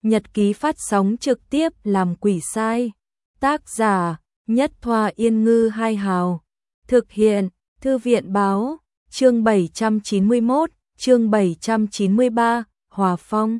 Nhật ký phát sóng trực tiếp làm quỷ sai. Tác giả Nhất Thoa Yên Ngư Hai Hào. Thực hiện Thư viện Báo. Chương 791, chương 793, Hòa Phong.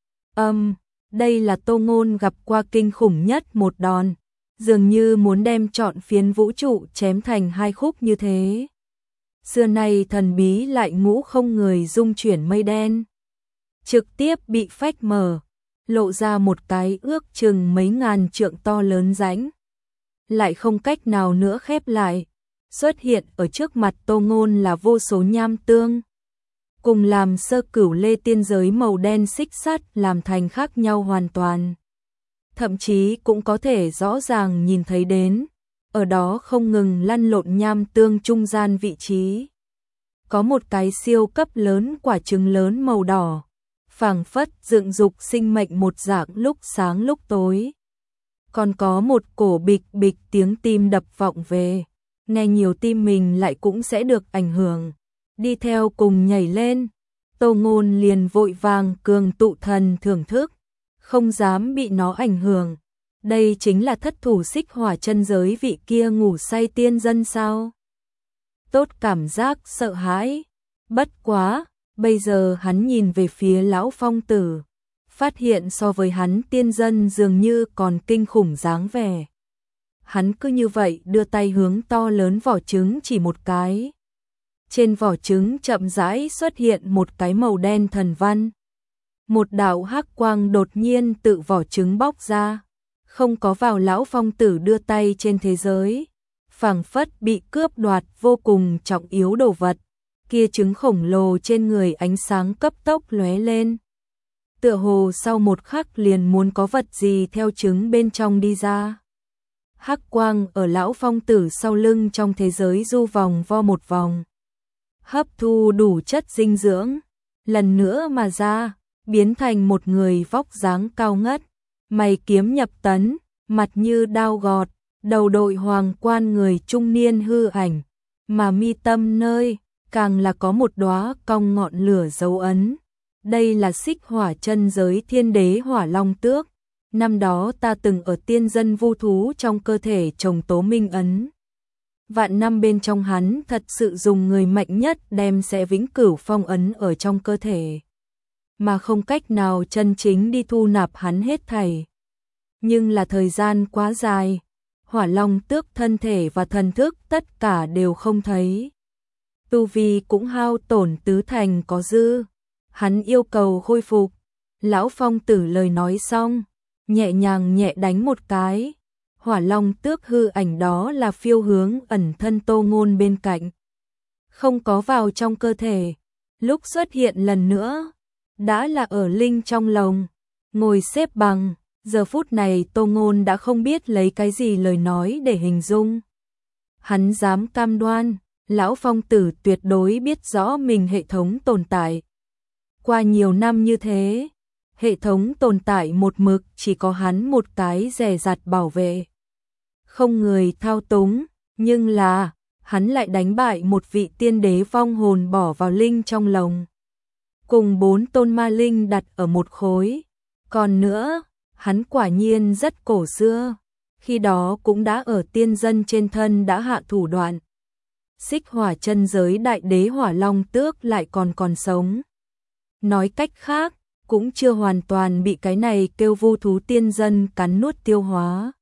Đây là Tô Ngôn gặp qua kinh khủng nhất một đòn, dường như muốn đem trọn phiến vũ trụ chém thành hai khúc như thế. Xưa nay thần bí lại ngũ không người dung chuyển mây đen, trực tiếp bị phách mở, lộ ra một cái ước chừng mấy ngàn trượng to lớn rãnh, lại không cách nào nữa khép lại. Xuất hiện ở trước mặt Tô Ngôn là vô số nham tương, cùng làm sơ cửu lê tiên giới màu đen xích sắt làm thành khác nhau hoàn toàn. Thậm chí cũng có thể rõ ràng nhìn thấy đến, ở đó không ngừng lăn lộn nham tương trung gian vị trí. Có một cái siêu cấp lớn quả trứng lớn màu đỏ, phảng phất dựng dục sinh mệnh một dạng lúc sáng lúc tối. Còn có một cổ bịch bịch tiếng tim đập vọng về, nghe nhiều tim mình lại cũng sẽ được ảnh hưởng, đi theo cùng nhảy lên. Tô Ngôn liền vội vàng cường tụ thần thưởng thức, không dám bị nó ảnh hưởng. Đây chính là thất thủ xích hỏa chân giới vị kia ngủ say tiên dân sao? Tốt cảm giác sợ hãi. Bất quá, bây giờ hắn nhìn về phía lão phong tử, phát hiện so với hắn tiên dân dường như còn kinh khủng dáng vẻ. Hắn cứ như vậy đưa tay hướng to lớn vỏ trứng chỉ một cái. Trên vỏ trứng chậm rãi xuất hiện một cái màu đen thần văn. Một đạo hắc quang đột nhiên tự vỏ trứng bóc ra, không có vào lão phong tử đưa tay trên thế giới, phảng phất bị cướp đoạt vô cùng trọng yếu đồ vật. Kia trứng khổng lồ trên người ánh sáng cấp tốc lóe lên, tựa hồ sau một khắc liền muốn có vật gì theo trứng bên trong đi ra. Hắc quang ở lão phong tử sau lưng trong thế giới du vòng vo một vòng, hấp thu đủ chất dinh dưỡng, lần nữa mà ra, biến thành một người vóc dáng cao ngất, mày kiếm nhập tấn, mặt như đao gọt, đầu đội hoàng quan người trung niên hư ảnh, mà mi tâm nơi càng là có một đóa cong ngọn lửa dấu ấn. Đây là xích hỏa chân giới thiên đế hỏa long tước. Năm đó ta từng ở tiên dân vu thú trong cơ thể trồng tố minh ấn. Vạn năm bên trong hắn thật sự dùng người mạnh nhất đem sẽ vĩnh cửu phong ấn ở trong cơ thể, mà không cách nào chân chính đi thu nạp hắn hết thảy. Nhưng là thời gian quá dài, hỏa long tước thân thể và thần thức tất cả đều không thấy. Tu vi cũng hao tổn tứ thành có dư. Hắn yêu cầu khôi phục. Lão phong tử lời nói xong, nhẹ nhàng nhẹ đánh một cái. Hỏa long tước hư ảnh đó là phiêu hướng ẩn thân Tô Ngôn bên cạnh, không có vào trong cơ thể. Lúc xuất hiện lần nữa, đã là ở linh trong lồng, ngồi xếp bằng. Giờ phút này Tô Ngôn đã không biết lấy cái gì lời nói để hình dung. Hắn dám cam đoan, lão phong tử tuyệt đối biết rõ mình hệ thống tồn tại. Qua nhiều năm như thế, hệ thống tồn tại một mực chỉ có hắn một cái dè dặt bảo vệ, không người thao túng, nhưng là hắn lại đánh bại một vị tiên đế vong hồn bỏ vào linh trong lồng, cùng 4 tôn ma linh đặt ở một khối. Còn nữa, hắn quả nhiên rất cổ xưa, khi đó cũng đã ở tiên dân trên thân đã hạ thủ đoạn. Xích hỏa chân giới đại đế hỏa long tước lại còn sống. Nói cách khác, cũng chưa hoàn toàn bị cái này kêu vu thú tiên dân cắn nuốt tiêu hóa.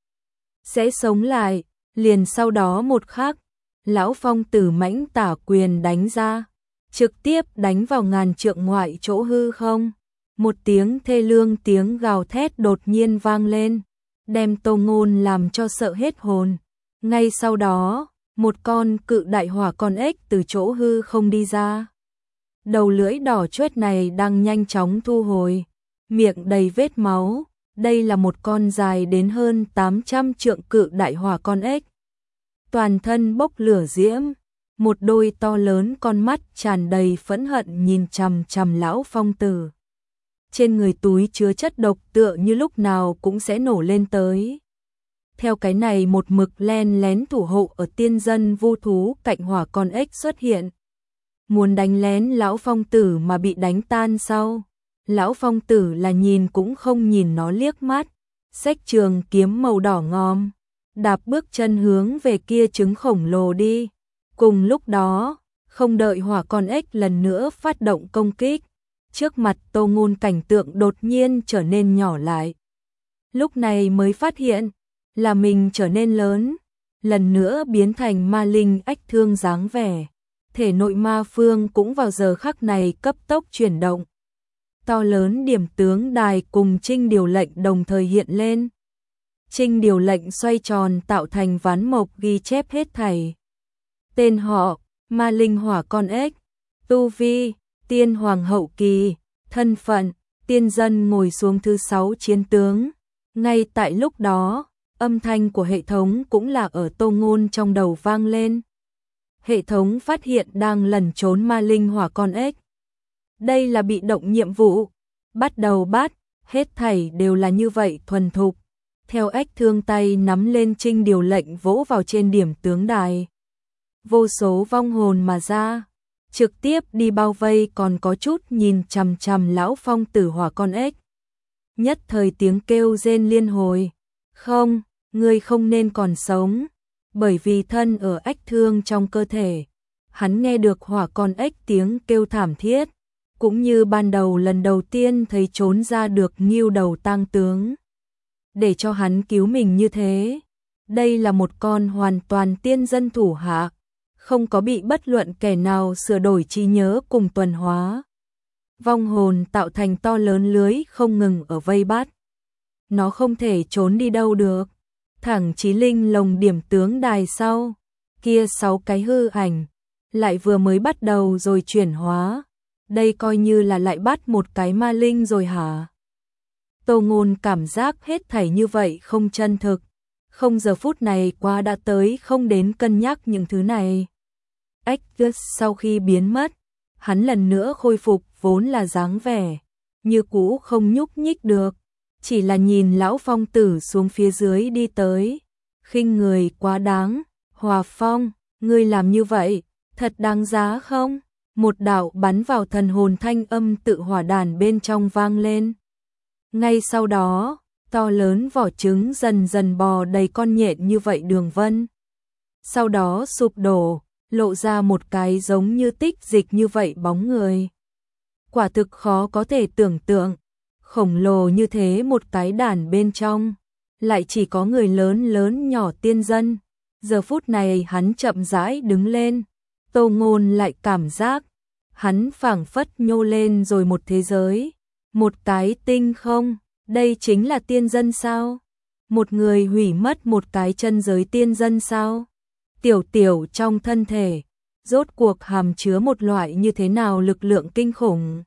Sẽ sống lại, liền sau đó một khắc, lão phong tử mãnh tả quyền đánh ra, trực tiếp đánh vào ngàn trượng ngoại chỗ hư không. Một tiếng thê lương tiếng gào thét đột nhiên vang lên, đem Tô Ngôn làm cho sợ hết hồn. Ngay sau đó, một con cự đại hỏa con ếch từ chỗ hư không đi ra. Đầu lưỡi đỏ chót này đang nhanh chóng thu hồi, miệng đầy vết máu. Đây là một con dài đến hơn 800 trượng cự đại hỏa con ếch. Toàn thân bốc lửa diễm, một đôi to lớn con mắt tràn đầy phẫn hận nhìn chằm chằm lão phong tử. Trên người túi chứa chất độc tựa như lúc nào cũng sẽ nổ lên tới. Theo cái này một mực len lén thủ hộ ở tiên dân vu thú cạnh hỏa con ếch xuất hiện, muốn đánh lén lão phong tử mà bị đánh tan sau. Lão phong tử là nhìn cũng không nhìn nó liếc mắt, xách trường kiếm màu đỏ ngòm, đạp bước chân hướng về kia trứng khổng lồ đi. Cùng lúc đó, không đợi hỏa con ếch lần nữa phát động công kích, trước mặt Tô Ngôn cảnh tượng đột nhiên trở nên nhỏ lại. Lúc này mới phát hiện là mình trở nên lớn, lần nữa biến thành ma linh ếch thương dáng vẻ. Thể nội ma phương cũng vào giờ khắc này cấp tốc chuyển động. To lớn điểm tướng đài cùng Trinh Điều lệnh đồng thời hiện lên. Trinh Điều lệnh xoay tròn tạo thành ván mộc ghi chép hết thảy. Tên họ, ma linh hỏa con ếch, tu vi, tiên hoàng hậu kỳ, thân phận, tiên dân ngồi xuống thứ 6 chiến tướng. Ngay tại lúc đó, âm thanh của hệ thống cũng là ở Tô Ngôn trong đầu vang lên. Hệ thống phát hiện đang lẩn trốn ma linh hỏa con ếch. Đây là bị động nhiệm vụ, bắt đầu bắt, hết thảy đều là như vậy thuần thục. Theo ếch thương tay nắm lên Trinh Điều lệnh vỗ vào trên điểm tướng đài. Vô số vong hồn mà ra, trực tiếp đi bao vây còn có chút nhìn chằm chằm lão phong tử hỏa con ếch. Nhất thời tiếng kêu rên liên hồi. Không, ngươi không nên còn sống. Bởi vì thân ở ếch thương trong cơ thể, hắn nghe được hỏa con ếch tiếng kêu thảm thiết, cũng như ban đầu lần đầu tiên thấy trốn ra được Ngưu đầu tang tướng. Để cho hắn cứu mình như thế, đây là một con hoàn toàn tiên dân thủ hạ, không có bị bất luận kẻ nào sửa đổi trí nhớ cùng tuần hóa. Vong hồn tạo thành to lớn lưới không ngừng ở vây bắt. Nó không thể trốn đi đâu được. Thẳng chí linh lồng điểm tướng đài sau, kia 6 cái hư ảnh, lại vừa mới bắt đầu rồi chuyển hóa. Đây coi như là lại bắt một cái ma linh rồi hả? Tô Ngôn cảm giác hết thảy như vậy không chân thực. Không, giờ phút này qua đã tới không đến cân nhắc những thứ này. Ếch sau khi biến mất, hắn lần nữa khôi phục vốn là dáng vẻ, như cũ không nhúc nhích được. Chỉ là nhìn lão phong tử xuống phía dưới đi tới. Khinh người quá đáng. Hòa Phong, ngươi làm như vậy, thật đáng giá không? Một đạo bắn vào thần hồn thanh âm tự hỏa đàn bên trong vang lên. Ngay sau đó, to lớn vỏ trứng dần dần bò đầy con nhện như vậy đường vân. Sau đó sụp đổ, lộ ra một cái giống như tích dịch như vậy bóng người. Quả thực khó có thể tưởng tượng. Khổng lồ như thế một cái đàn bên trong, lại chỉ có người lớn lớn nhỏ tiên dân. Giờ phút này hắn chậm rãi đứng lên, Tô Ngôn lại cảm giác, hắn phảng phất nhô lên rồi một thế giới, một cái tinh không, đây chính là tiên dân sao? Một người hủy mất một cái chân giới tiên dân sao? Tiểu tiểu trong thân thể, rốt cuộc hàm chứa một loại như thế nào lực lượng kinh khủng.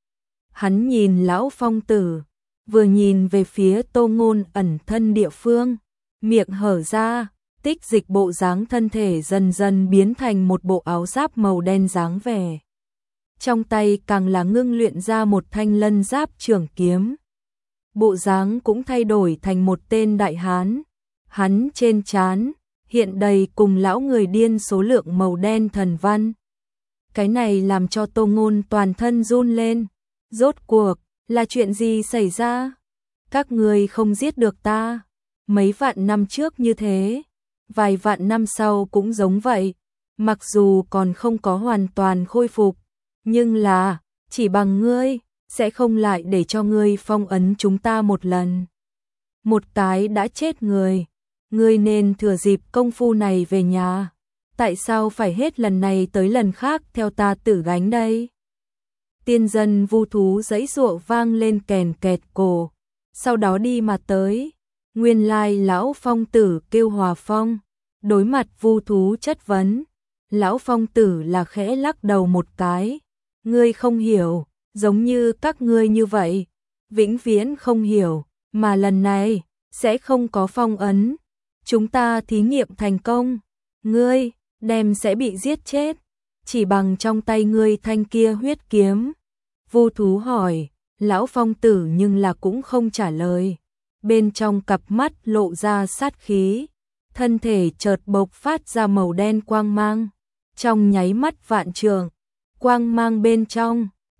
Hắn nhìn lão phong tử, vừa nhìn về phía Tô Ngôn ẩn thân địa phương, miệng hở ra, tích dịch bộ dáng thân thể dần dần biến thành một bộ áo giáp màu đen dáng vẻ. Trong tay càng là ngưng luyện ra một thanh lân giáp trường kiếm. Bộ dáng cũng thay đổi thành một tên đại hán. Hắn trên trán hiện đầy cùng lão người điên số lượng màu đen thần văn. Cái này làm cho Tô Ngôn toàn thân run lên. Rốt cuộc, là chuyện gì xảy ra? Các người không giết được ta. Mấy vạn năm trước như thế, vài vạn năm sau cũng giống vậy. Mặc dù còn không có hoàn toàn khôi phục, nhưng là, chỉ bằng ngươi, sẽ không lại để cho ngươi phong ấn chúng ta một lần. Một cái đã chết người, ngươi nên thừa dịp công phu này về nhà. Tại sao phải hết lần này tới lần khác theo ta tự gánh đây? Tiên dân vu thú giãy giụa vang lên kèn kẹt cổ, sau đó đi mà tới. Nguyên lai lão phong tử kêu Hòa Phong, đối mặt vu thú chất vấn, lão phong tử là khẽ lắc đầu một cái. Ngươi không hiểu, giống như các ngươi như vậy, vĩnh viễn không hiểu, mà lần này sẽ không có phong ấn. Chúng ta thí nghiệm thành công, ngươi đem sẽ bị giết chết, chỉ bằng trong tay ngươi thanh kia huyết kiếm. Vu thú hỏi, lão phong tử nhưng là cũng không trả lời. Bên trong cặp mắt lộ ra sát khí, thân thể chợt bộc phát ra màu đen quang mang. Trong nháy mắt vạn trượng, quang mang bên trong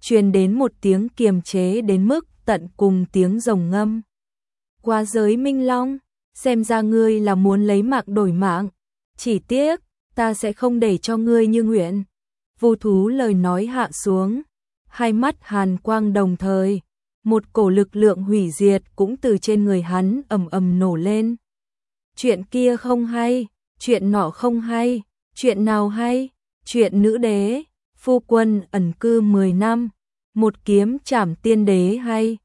truyền đến một tiếng kiềm chế đến mức tận cùng tiếng rồng ngâm. Qua giới Minh Long, xem ra ngươi là muốn lấy mạng đổi mạng, chỉ tiếc, ta sẽ không để cho ngươi như nguyện. Vu thú lời nói hạ xuống, hai mắt hàn quang đồng thời, một cổ lực lượng hủy diệt cũng từ trên người hắn ầm ầm nổ lên. Chuyện kia không hay, chuyện nọ không hay, chuyện nào hay, chuyện nữ đế, phu quân ẩn cư 10 năm, một kiếm trảm tiên đế hay,